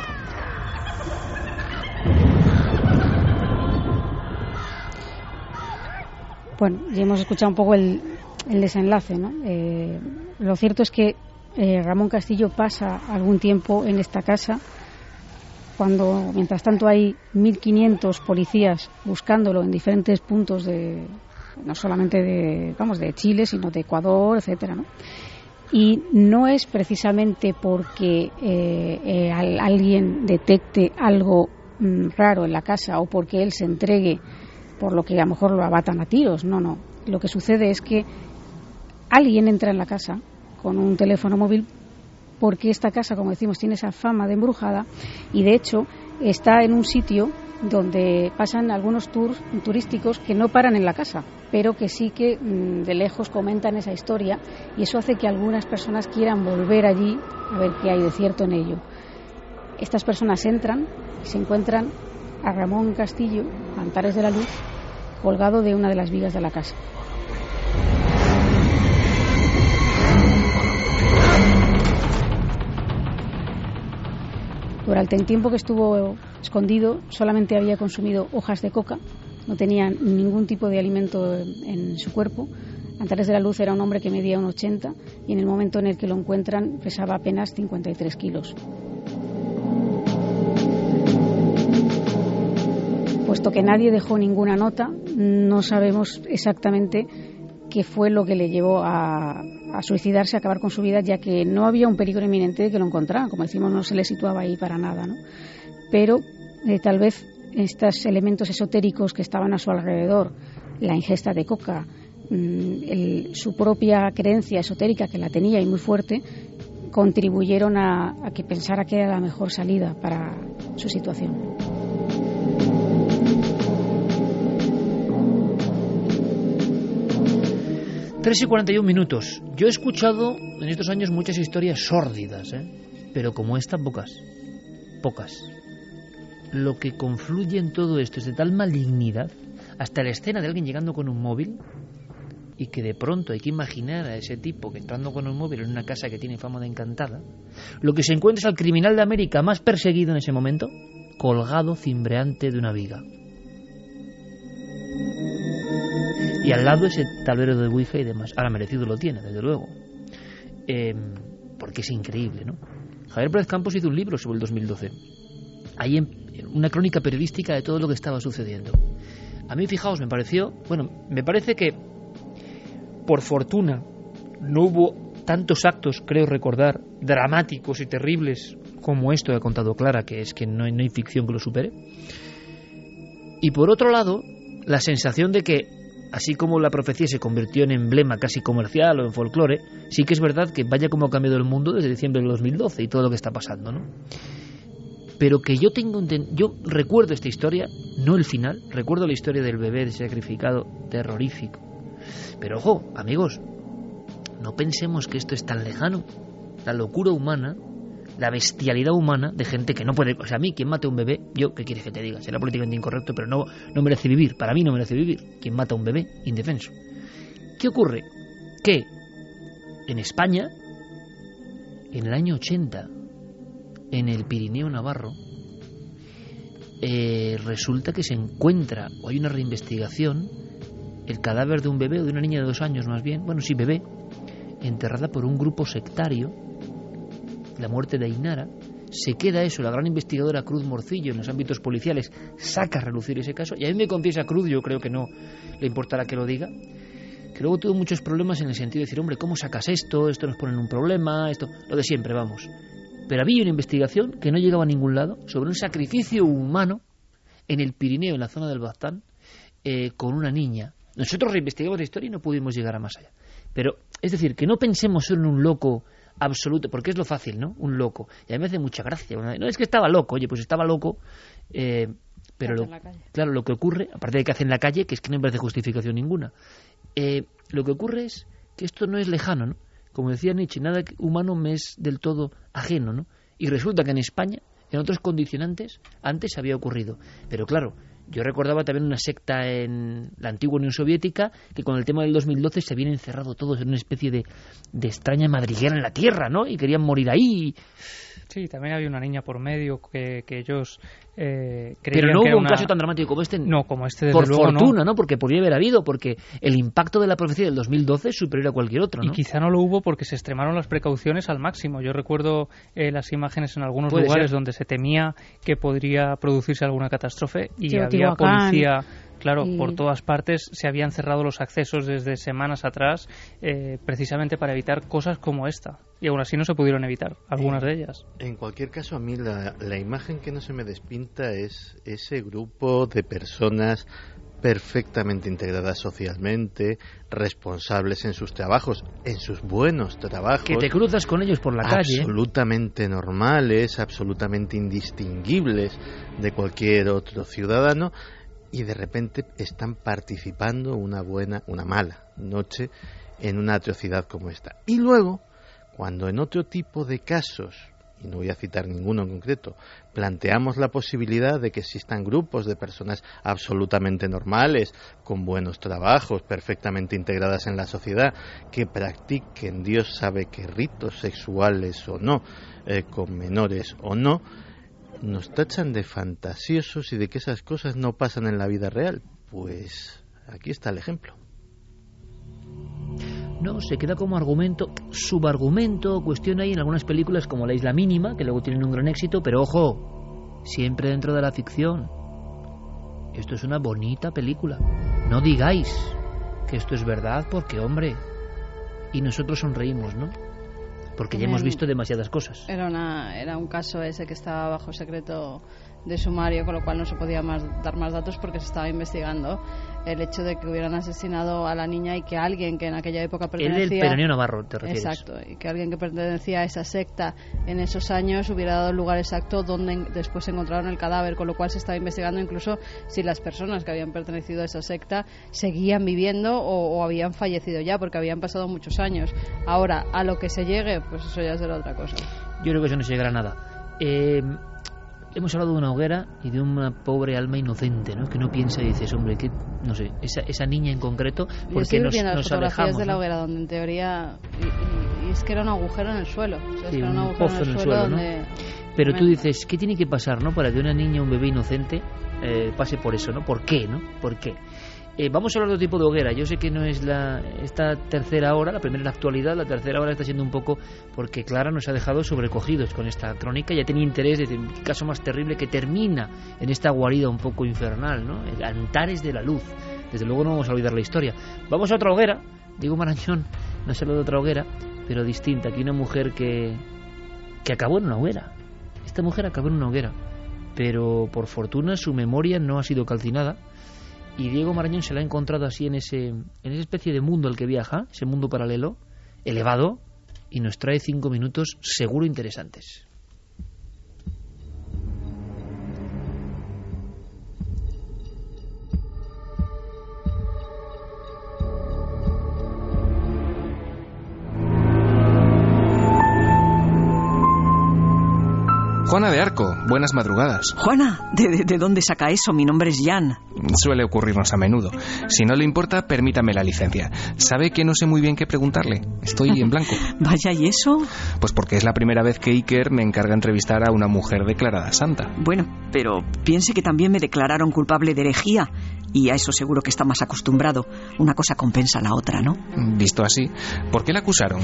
Bueno, ya hemos escuchado un poco el, el desenlace, ¿no? Eh, lo cierto es que eh, Ramón Castillo pasa algún tiempo en esta casa, cuando mientras tanto hay mil quinientos policías buscándolo en diferentes puntos de, no solamente de, vamos, de Chile, sino de Ecuador, etcétera, ¿no? Y no es precisamente porque eh, eh, alguien detecte algo mm, raro en la casa o porque él se entregue, por lo que a lo mejor lo abatan a tiros, no, no. Lo que sucede es que alguien entra en la casa con un teléfono móvil, porque esta casa, como decimos, tiene esa fama de embrujada y de hecho está en un sitio donde pasan algunos tours turísticos que no paran en la casa, pero que sí que de lejos comentan esa historia y eso hace que algunas personas quieran volver allí a ver qué hay de cierto en ello. Estas personas entran y se encuentran a Ramón Castillo, Antares de la Luz, colgado de una de las vigas de la casa. Durante el tiempo que estuvo escondido solamente había consumido hojas de coca, no tenía ningún tipo de alimento en, en su cuerpo. Antares de la Luz era un hombre que medía un ochenta y en el momento en el que lo encuentran pesaba apenas cincuenta y tres kilos. Puesto que nadie dejó ninguna nota, no sabemos exactamente que fue lo que le llevó a, a suicidarse, a acabar con su vida, ya que no había un peligro inminente de que lo encontraran. Como decimos, no se le situaba ahí para nada, ¿no? Pero eh, tal vez estos elementos esotéricos que estaban a su alrededor, la ingesta de coca, mmm, el, su propia creencia esotérica, que la tenía y muy fuerte, contribuyeron a, a que pensara que era la mejor salida para su situación. tres y cuarenta y un minutos. Yo he escuchado en estos años muchas historias sórdidas, ¿eh? Pero como esta, pocas. Pocas. Lo que confluye en todo esto es de tal malignidad, hasta la escena de alguien llegando con un móvil, y que de pronto hay que imaginar a ese tipo que entrando con un móvil en una casa que tiene fama de encantada, lo que se encuentra es al criminal de América más perseguido en ese momento, colgado cimbreante de una viga. Y al lado ese tablero de wifi y demás. Ahora merecido lo tiene, desde luego. Eh, porque es increíble, ¿no? Javier Pérez Campos hizo un libro sobre el dos mil doce. Ahí en, en una crónica periodística de todo lo que estaba sucediendo. A mí, fijaos, me pareció... Bueno, me parece que, por fortuna, no hubo tantos actos, creo recordar, dramáticos y terribles como esto que ha contado Clara, que es que no hay, no hay ficción que lo supere. Y por otro lado, la sensación de que, así como la profecía se convirtió en emblema casi comercial o en folclore, sí que es verdad que vaya como ha cambiado el mundo desde diciembre del dos mil doce y todo lo que está pasando, ¿no? Pero que yo tengo yo recuerdo esta historia, no el final, recuerdo la historia del bebé sacrificado, terrorífico. Pero ojo, amigos, no pensemos que esto es tan lejano. La locura humana, la bestialidad humana de gente que no puede... O sea, a mí, quien mate a un bebé, yo, ¿qué quieres que te diga? Será políticamente incorrecto, pero no, no merece vivir. Para mí no merece vivir. Quien mata a un bebé, indefenso. ¿Qué ocurre? Que en España, en el año ochenta, en el Pirineo Navarro, eh, resulta que se encuentra, o hay una reinvestigación, el cadáver de un bebé, o de una niña de dos años más bien, bueno, sí, bebé, enterrada por un grupo sectario, la muerte de Ainara. Se queda eso, la gran investigadora Cruz Morcillo en los ámbitos policiales saca a relucir ese caso, y a mí me confiesa Cruz, yo creo que no le importará que lo diga, que luego tuvo muchos problemas en el sentido de decir, hombre, ¿cómo sacas esto? Esto nos pone en un problema, esto, lo de siempre, vamos. Pero había una investigación que no llegaba a ningún lado sobre un sacrificio humano en el Pirineo, en la zona del Baztán, eh, con una niña. Nosotros reinvestigamos la historia y no pudimos llegar a más allá. Pero, es decir, que no pensemos solo en un loco absoluto, porque es lo fácil, ¿no? Un loco. Y a mí me hace mucha gracia. No, es que estaba loco, oye, pues estaba loco, eh, pero lo, claro, lo que ocurre, aparte de que hace en la calle, que es que no me parece justificación ninguna, eh, lo que ocurre es que esto no es lejano, ¿no? Como decía Nietzsche, nada humano me es del todo ajeno, ¿no? Y resulta que en España, en otros condicionantes, antes había ocurrido. Pero claro, yo recordaba también una secta en la antigua Unión Soviética que con el tema del dos mil doce se habían encerrado todos en una especie de, de extraña madriguera en la tierra, ¿no? Y querían morir ahí. Sí, también había una niña por medio que, que ellos eh, creían Pero no que hubo era un una... caso tan dramático como este. No, como este, desde por luego, fortuna, no. ¿no? Porque podría haber habido, porque el impacto de la profecía del dos mil doce es superior a cualquier otro, ¿no? Y quizá no lo hubo porque se extremaron las precauciones al máximo. Yo recuerdo eh, las imágenes en algunos Puede lugares ser. donde se temía que podría producirse alguna catástrofe y Sí, había policía... Claro, y... por todas partes se habían cerrado los accesos desde semanas atrás eh, precisamente para evitar cosas como esta. Y aún así no se pudieron evitar, algunas en, de ellas. En cualquier caso, a mí la, la imagen que no se me despinta es ese grupo de personas perfectamente integradas socialmente, responsables en sus trabajos, en sus buenos trabajos. Que te cruzas con ellos por la calle. Absolutamente normales, absolutamente indistinguibles de cualquier otro ciudadano. Y de repente están participando una buena, una mala noche en una atrocidad como esta. Y luego, cuando en otro tipo de casos, y no voy a citar ninguno en concreto, planteamos la posibilidad de que existan grupos de personas absolutamente normales, con buenos trabajos, perfectamente integradas en la sociedad, que practiquen Dios sabe qué ritos sexuales o no, eh, con menores o no, nos tachan de fantasiosos y de que esas cosas no pasan en la vida real. Pues aquí está el ejemplo. No, se queda como argumento, subargumento, cuestión ahí en algunas películas como La Isla Mínima, que luego tienen un gran éxito, pero ojo, siempre dentro de la ficción. Esto es una bonita película. No digáis que esto es verdad, porque, hombre, y nosotros sonreímos, ¿no? Porque ya hemos visto demasiadas cosas. Era, una, era un caso ese que estaba bajo secreto de sumario, con lo cual no se podía más, dar más datos porque se estaba investigando el hecho de que hubieran asesinado a la niña y que alguien que en aquella época pertenecía... El del Peronio Navarro, ¿te refieres? Exacto, y que alguien que pertenecía a esa secta en esos años hubiera dado el lugar exacto donde después encontraron el cadáver, con lo cual se estaba investigando incluso si las personas que habían pertenecido a esa secta seguían viviendo o, o habían fallecido ya, porque habían pasado muchos años. Ahora, a lo que se llegue, pues eso ya será otra cosa. Yo creo que eso no se llegará a nada. Eh... Hemos hablado de una hoguera y de una pobre alma inocente, ¿no? Que no piensa y dices, hombre, que no sé, esa, esa niña en concreto, porque nos, las nos fotografías alejamos, de la ¿no? hoguera, donde en teoría y, y, y es que era un agujero en el suelo, o sea, sí, es que era un, un agujero pozo en el, en el suelo, suelo, donde... ¿no? Pero tú dices, ¿qué tiene que pasar, no, para que una niña, un bebé inocente eh, pase por eso, ¿no? ¿Por qué, no? ¿Por qué? Eh, vamos a hablar de otro tipo de hoguera. Yo sé que no es la esta tercera hora, la primera es la actualidad, la tercera hora está siendo un poco porque Clara nos ha dejado sobrecogidos con esta crónica. Ya tenía interés de decir, qué caso más terrible que termina en esta guarida un poco infernal, ¿no? El Antares de la Luz. Desde luego no vamos a olvidar la historia. Vamos a otra hoguera. Diego Marañón nos ha hablado de otra hoguera, pero distinta. Aquí una mujer que, que acabó en una hoguera. Esta mujer acabó en una hoguera, pero por fortuna su memoria no ha sido calcinada. Y Diego Marañón se la ha encontrado así en ese en esa especie de mundo al que viaja, ese mundo paralelo, elevado, y nos trae cinco minutos seguro interesantes. Juana de Arco, buenas madrugadas. Juana, ¿de, de, de dónde saca eso? Mi nombre es Jan. Suele ocurrirnos a menudo. Si no le importa, permítame la licencia. ¿Sabe que no sé muy bien qué preguntarle? Estoy en blanco. Vaya, ¿y eso? Pues porque es la primera vez que Iker me encarga entrevistar a una mujer declarada santa. Bueno, pero piense que también me declararon culpable de herejía. Y a eso seguro que está más acostumbrado. Una cosa compensa a la otra, ¿no? Visto así, ¿por qué la acusaron?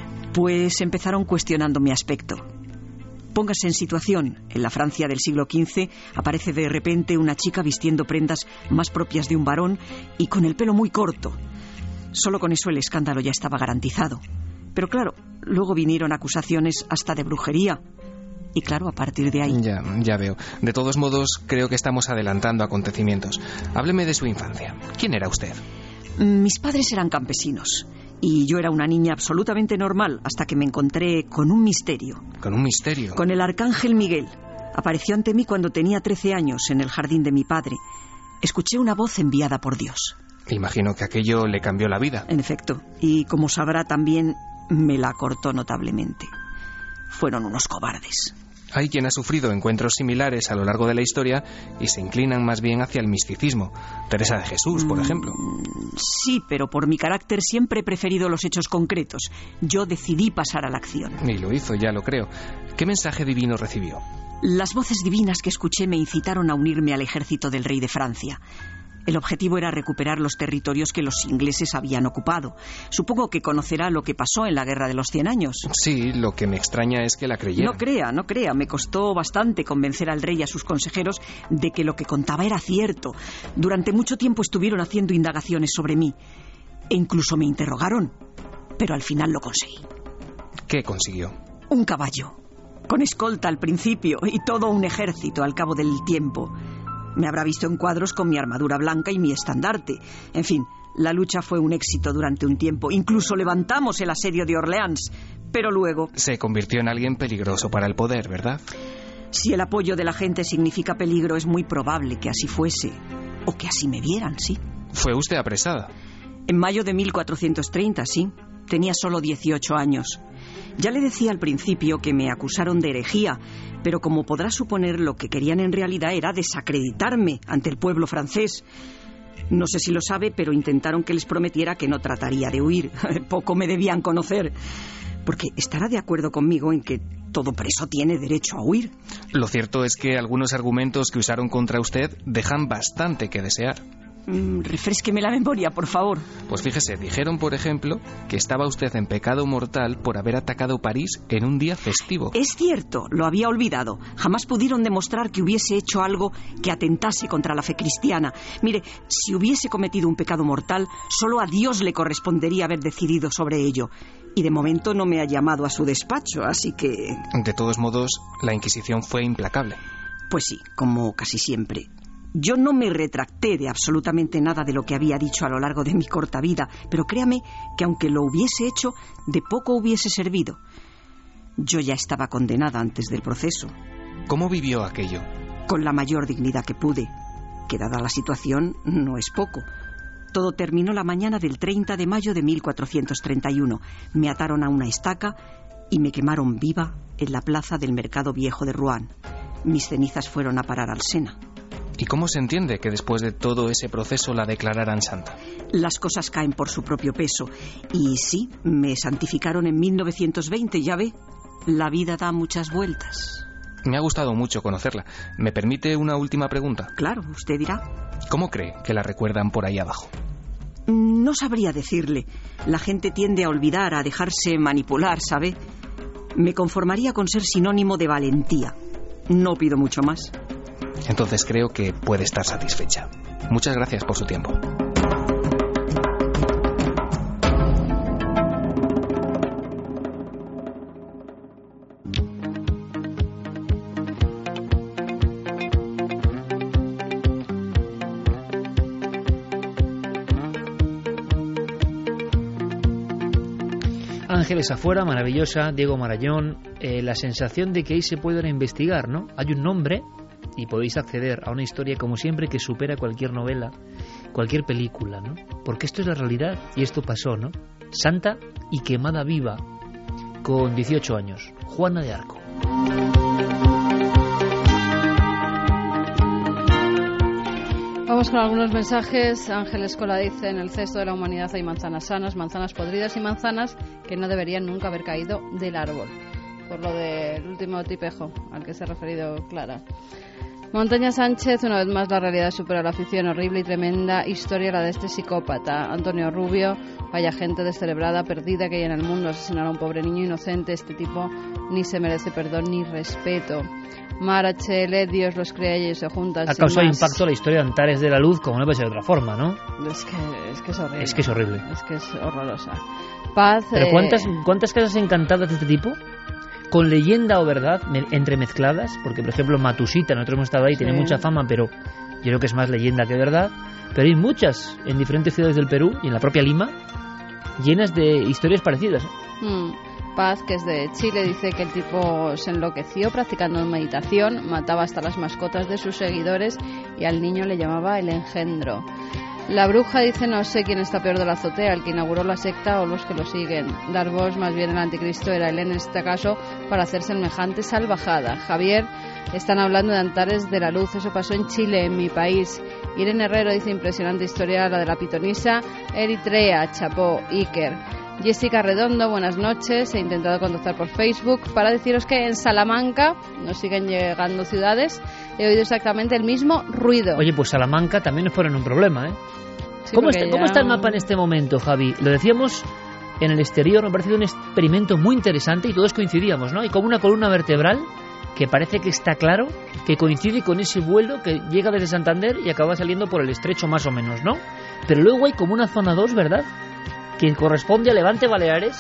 Pues empezaron cuestionando mi aspecto. Póngase en situación. En la Francia del siglo quince aparece de repente una chica vistiendo prendas más propias de un varón y con el pelo muy corto. Solo con eso el escándalo ya estaba garantizado. Pero claro, luego vinieron acusaciones hasta de brujería. Y claro, a partir de ahí... Ya, ya veo. De todos modos, creo que estamos adelantando acontecimientos. Hábleme de su infancia. ¿Quién era usted? Mis padres eran campesinos. Y yo era una niña absolutamente normal hasta que me encontré con un misterio. ¿Con un misterio? Con el arcángel Miguel. Apareció ante mí cuando tenía trece años en el jardín de mi padre. Escuché una voz enviada por Dios. Imagino que aquello le cambió la vida. En efecto. Y como sabrá también, me la cortó notablemente. Fueron unos cobardes. Hay quien ha sufrido encuentros similares a lo largo de la historia y se inclinan más bien hacia el misticismo. Teresa de Jesús, por ejemplo. Sí, pero por mi carácter siempre he preferido los hechos concretos. Yo decidí pasar a la acción. Y lo hizo, ya lo creo. ¿Qué mensaje divino recibió? Las voces divinas que escuché me incitaron a unirme al ejército del rey de Francia. El objetivo era recuperar los territorios que los ingleses habían ocupado. Supongo que conocerá lo que pasó en la Guerra de los Cien Años. Sí, lo que me extraña es que la creyera. No crea, no crea. Me costó bastante convencer al rey y a sus consejeros de que lo que contaba era cierto. Durante mucho tiempo estuvieron haciendo indagaciones sobre mí. E incluso me interrogaron. Pero al final lo conseguí. ¿Qué consiguió? Un caballo. Con escolta al principio y todo un ejército al cabo del tiempo. Me habrá visto en cuadros con mi armadura blanca y mi estandarte. En fin, la lucha fue un éxito durante un tiempo. Incluso levantamos el asedio de Orleans. Pero luego... Se convirtió en alguien peligroso para el poder, ¿verdad? Si el apoyo de la gente significa peligro, es muy probable que así fuese. O que así me vieran, sí. ¿Fue usted apresada? En mayo de mil cuatrocientos treinta, sí. Tenía solo dieciocho años. Ya le decía al principio que me acusaron de herejía, pero como podrá suponer, lo que querían en realidad era desacreditarme ante el pueblo francés. No sé si lo sabe, pero intentaron que les prometiera que no trataría de huir. Poco me debían conocer. Porque estará de acuerdo conmigo en que todo preso tiene derecho a huir. Lo cierto es que algunos argumentos que usaron contra usted dejan bastante que desear. Mm, refrésqueme la memoria, por favor. Pues fíjese, dijeron, por ejemplo, que estaba usted en pecado mortal por haber atacado París en un día festivo. Es cierto, lo había olvidado. Jamás pudieron demostrar que hubiese hecho algo que atentase contra la fe cristiana. Mire, si hubiese cometido un pecado mortal, solo a Dios le correspondería haber decidido sobre ello. Y de momento no me ha llamado a su despacho, así que... De todos modos, la Inquisición fue implacable. Pues sí, como casi siempre. Yo no me retracté de absolutamente nada de lo que había dicho a lo largo de mi corta vida, pero créame que aunque lo hubiese hecho, de poco hubiese servido. Yo ya estaba condenada antes del proceso. ¿Cómo vivió aquello? Con la mayor dignidad que pude, que dada la situación no es poco. Todo terminó la mañana del treinta de mayo de mil cuatrocientos treinta y uno. Me ataron a una estaca y me quemaron viva en la plaza del Mercado Viejo de Rouen. Mis cenizas fueron a parar al Sena. ¿Y cómo se entiende que después de todo ese proceso la declararan santa? Las cosas caen por su propio peso. Y sí, me santificaron en mil novecientos veinte, ya ve. La vida da muchas vueltas. Me ha gustado mucho conocerla. ¿Me permite una última pregunta? Claro, usted dirá. ¿Cómo cree que la recuerdan por ahí abajo? No sabría decirle. La gente tiende a olvidar, a dejarse manipular, ¿sabe? Me conformaría con ser sinónimo de valentía. No pido mucho más. Entonces creo que puede estar satisfecha. Muchas gracias por su tiempo. Ángeles afuera, maravillosa, Diego Marañón, eh, la sensación de que ahí se puede investigar, ¿no? Hay un nombre y podéis acceder a una historia, como siempre, que supera cualquier novela, cualquier película, ¿no? Porque esto es la realidad y esto pasó, ¿no? Santa y quemada viva, con dieciocho años, Juana de Arco. Vamos con algunos mensajes. Ángel Escola dice: en el cesto de la humanidad hay manzanas sanas, manzanas podridas y manzanas que no deberían nunca haber caído del árbol. Por lo del último tipejo al que se ha referido Clara. Montaña Sánchez: una vez más la realidad supera la ficción. Horrible y tremenda historia la de este psicópata. Antonio Rubio: vaya gente descerebrada, perdida que hay en el mundo. Asesinar a un pobre niño inocente. Este tipo ni se merece perdón ni respeto. Mara H L: Dios los crea y ellos se juntan. Ha causado impacto la historia de Antares de la Luz, como no puede ser de otra forma, ¿no? Es que es, que es horrible. Es que es horrible. Es que es horrorosa. Paz. Pero eh... ¿cuántas, ¿cuántas casas encantadas de este tipo? Con leyenda o verdad me, entremezcladas, porque por ejemplo Matusita, nosotros hemos estado ahí, sí. Tiene mucha fama, pero yo creo que es más leyenda que verdad. Pero hay muchas en diferentes ciudades del Perú y en la propia Lima, llenas de historias parecidas. Mm. Paz, que es de Chile, dice que el tipo se enloqueció practicando meditación, mataba hasta las mascotas de sus seguidores y al niño le llamaba el engendro. La bruja dice: no sé quién está peor de la azotea, el que inauguró la secta o los que lo siguen. Darvos, más bien el anticristo, era él en este caso para hacer semejante salvajada. Javier: están hablando de Antares de la Luz, eso pasó en Chile, en mi país. Irene Herrero dice: impresionante historia la de la pitonisa. Eritrea, chapó, Iker. Jessica Redondo: buenas noches, he intentado contactar por Facebook para deciros que en Salamanca nos siguen llegando ciudades, he oído exactamente el mismo ruido. Oye, pues Salamanca también nos ponen un problema, ¿eh? Sí, ¿Cómo, está, ya... ¿Cómo está el mapa en este momento, Javi? Lo decíamos en el exterior, me ha parecido un experimento muy interesante y todos coincidíamos, ¿no? Hay como una columna vertebral que parece que está claro que coincide con ese vuelo que llega desde Santander y acaba saliendo por el estrecho más o menos, ¿no? Pero luego hay como una zona dos, ¿verdad?, que corresponde a Levante Baleares.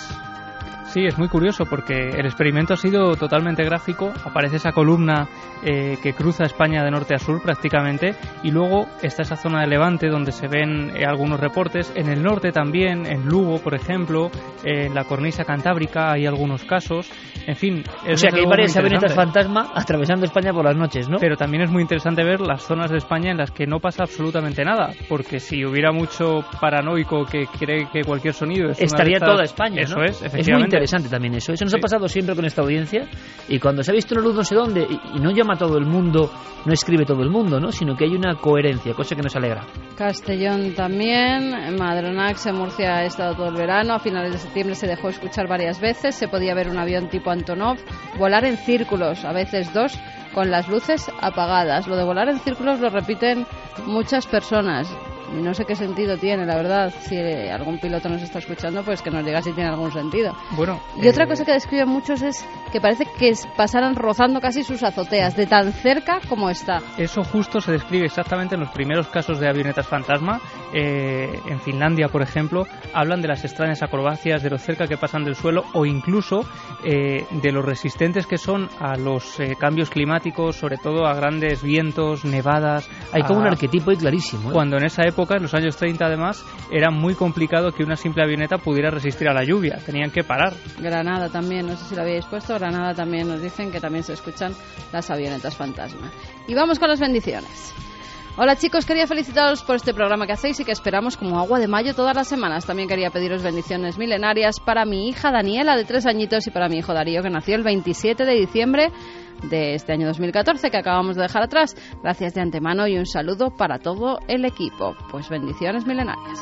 Sí, es muy curioso porque el experimento ha sido totalmente gráfico. Aparece esa columna eh, que cruza España de norte a sur prácticamente, y luego está esa zona de Levante donde se ven eh, algunos reportes. En el norte también, en Lugo, por ejemplo, eh, en la cornisa cantábrica hay algunos casos. En fin, es o sea que hay varias avionetas fantasma atravesando España por las noches, ¿no? Pero también es muy interesante ver las zonas de España en las que no pasa absolutamente nada, porque si hubiera mucho paranoico que cree que cualquier sonido es estaría una de estas, toda España, eso ¿no? es, efectivamente. Interesante también eso. Eso nos sí. ha pasado siempre con esta audiencia, y cuando se ha visto una luz no sé dónde y, y no llama a todo el mundo, no escribe todo el mundo, ¿no? Sino que hay una coherencia, cosa que nos alegra. Castellón también. Madronax en Murcia ha estado todo el verano. A finales de septiembre se dejó escuchar varias veces. Se podía ver un avión tipo Antonov volar en círculos, a veces dos, con las luces apagadas. Lo de volar en círculos lo repiten muchas personas. No sé qué sentido tiene, la verdad. Si algún piloto nos está escuchando, pues que nos diga si tiene algún sentido. Bueno, y eh... otra cosa que describen muchos es que parece que pasaran rozando casi sus azoteas, de tan cerca como está. Eso justo se describe exactamente en los primeros casos de avionetas fantasma. Eh, en Finlandia, por ejemplo, hablan de las extrañas acrobacias, de lo cerca que pasan del suelo, o incluso eh, de lo resistentes que son a los eh, cambios climáticos, sobre todo a grandes vientos, nevadas. Hay como a... un arquetipo ahí clarísimo, ¿eh? Cuando en esa época, en los años treinta además, era muy complicado que una simple avioneta pudiera resistir a la lluvia. Tenían que parar. Granada también, no sé si lo habíais puesto, Granada también nos dicen que también se escuchan las avionetas fantasma. Y vamos con las bendiciones. Hola chicos, quería felicitaros por este programa que hacéis y que esperamos como agua de mayo todas las semanas. También quería pediros bendiciones milenarias para mi hija Daniela, de tres añitos, y para mi hijo Darío, que nació el veintisiete de diciembre de este año dos mil catorce, que acabamos de dejar atrás. Gracias de antemano y un saludo para todo el equipo. Pues bendiciones milenarias.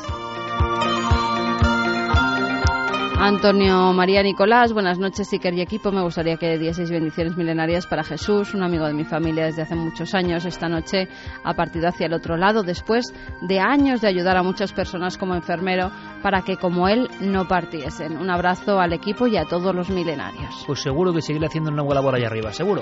Antonio María Nicolás, buenas noches, Iker y equipo. Me gustaría que dieseis bendiciones milenarias para Jesús, un amigo de mi familia desde hace muchos años. Esta noche ha partido hacia el otro lado después de años de ayudar a muchas personas como enfermero para que como él no partiesen. Un abrazo al equipo y a todos los milenarios. Pues seguro que seguirá haciendo una buena labor allá arriba, seguro.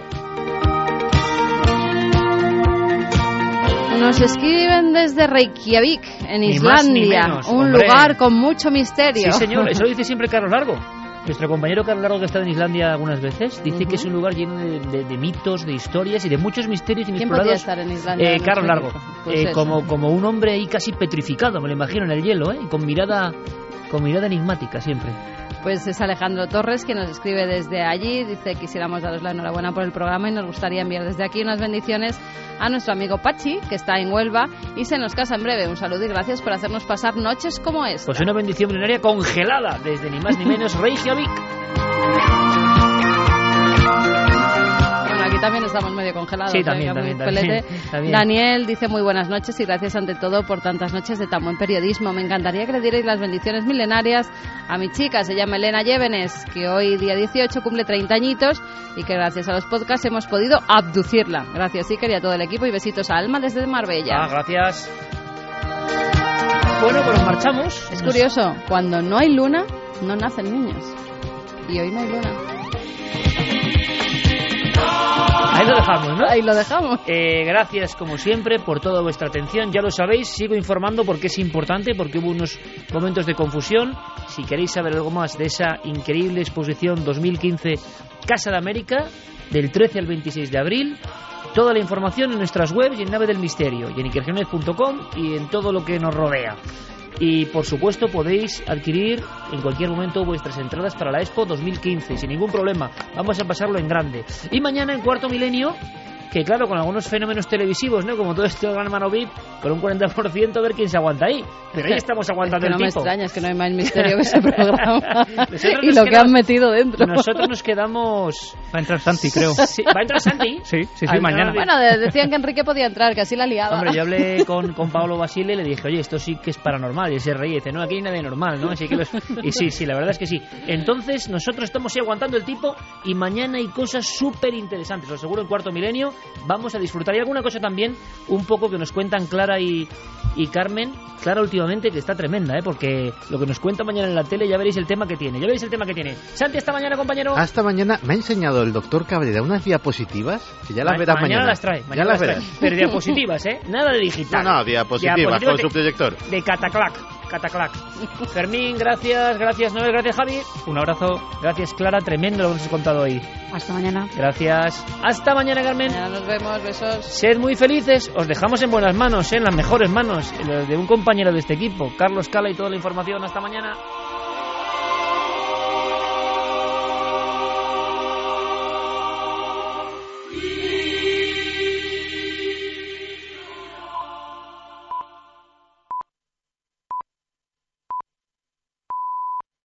Nos escriben desde Reykjavik, en ni Islandia, más ni menos, un hombre. lugar con mucho misterio. Sí, señor, eso lo dice siempre Carlos Largo. Nuestro compañero Carlos Largo, que ha estado en Islandia algunas veces, dice uh-huh. que es un lugar lleno de, de, de mitos, de historias y de muchos misterios inexplorados. ¿Quién podría estar en Islandia? Eh, Carlos Largo, pues eh, como, como un hombre ahí casi petrificado, me lo imagino, en el hielo, ¿eh? con mirada, con mirada enigmática siempre. Pues es Alejandro Torres, que nos escribe desde allí. Dice: quisiéramos daros la enhorabuena por el programa y nos gustaría enviar desde aquí unas bendiciones a nuestro amigo Pachi, que está en Huelva y se nos casa en breve. Un saludo y gracias por hacernos pasar noches como esta. Pues una bendición plenaria congelada desde ni más ni menos Reykjavik. Aquí también estamos medio congelados. Sí, también, también, también, también. Daniel dice: muy buenas noches y gracias ante todo por tantas noches de tan buen periodismo. Me encantaría que le dierais las bendiciones milenarias a mi chica, se llama Elena Llévenes, que hoy día dieciocho cumple treinta añitos y que gracias a los podcasts hemos podido abducirla. Gracias, Iker, y a todo el equipo, y besitos a Alma desde Marbella. Ah, gracias. Bueno, pues nos marchamos. Es curioso, cuando no hay luna, no nacen niños. Y hoy no hay luna. Ahí lo dejamos, ¿no? Ahí lo dejamos. Eh, gracias, como siempre, por toda vuestra atención. Ya lo sabéis, sigo informando porque es importante, porque hubo unos momentos de confusión. Si queréis saber algo más de esa increíble exposición dos mil quince Casa de América, del trece al veintiséis de abril, toda la información en nuestras webs y en Nave del Misterio, y en iker jiménez punto com y en todo lo que nos rodea. Y por supuesto podéis adquirir en cualquier momento vuestras entradas para la Expo dos mil quince sin ningún problema. Vamos a pasarlo en grande. Y mañana en Cuarto Milenio, que claro, con algunos fenómenos televisivos, ¿no? Como todo este Gran Hermano V I P, con un cuarenta por ciento, a ver quién se aguanta ahí. Pero ahí estamos aguantando es que el no tipo. me extraña, es que no hay más misterio que ese programa. y lo quedamos, que han metido dentro. Nosotros nos quedamos... Va a entrar Santi, creo. Sí, ¿va a entrar Santi? Sí, sí, sí, mañana. Bueno, decían que Enrique podía entrar, que así la liaba. Hombre, yo hablé con, con Paolo Basile y le dije, oye, esto sí que es paranormal. Y él se reía y dice, no, aquí hay nada de normal, ¿no? Así que los... Y sí, sí, la verdad es que sí. Entonces, nosotros estamos ahí aguantando el tipo y mañana hay cosas súper interesantes. Lo seguro en Cuarto Milenio vamos a disfrutar. Y alguna cosa también, un poco que nos cuentan Clara y, y Carmen. Clara últimamente, que está tremenda, ¿eh? Porque lo que nos cuenta mañana en la tele, ya veréis el tema que tiene. Ya veréis el tema que tiene. Santi, hasta mañana, compañero. Hasta mañana. Me ha enseñado el doctor Cabrera unas diapositivas que ya las Ma- verás mañana. mañana. las trae. Mañana ya las, las verás. trae. Pero diapositivas, ¿eh? Nada de digital. No, no, diapositivas, diapositivas con de, su proyector. De cataclac. Cataclac. Fermín, gracias. Gracias, Noel. Gracias, Javi. Un abrazo. Gracias, Clara. Tremendo lo que nos has contado hoy. Hasta mañana. Gracias. Hasta mañana, Carmen. Mañana nos vemos. Besos. Sed muy felices. Os dejamos en buenas manos, ¿eh? En las mejores manos. En las de un compañero de este equipo, Carlos Cala, y toda la información. Hasta mañana.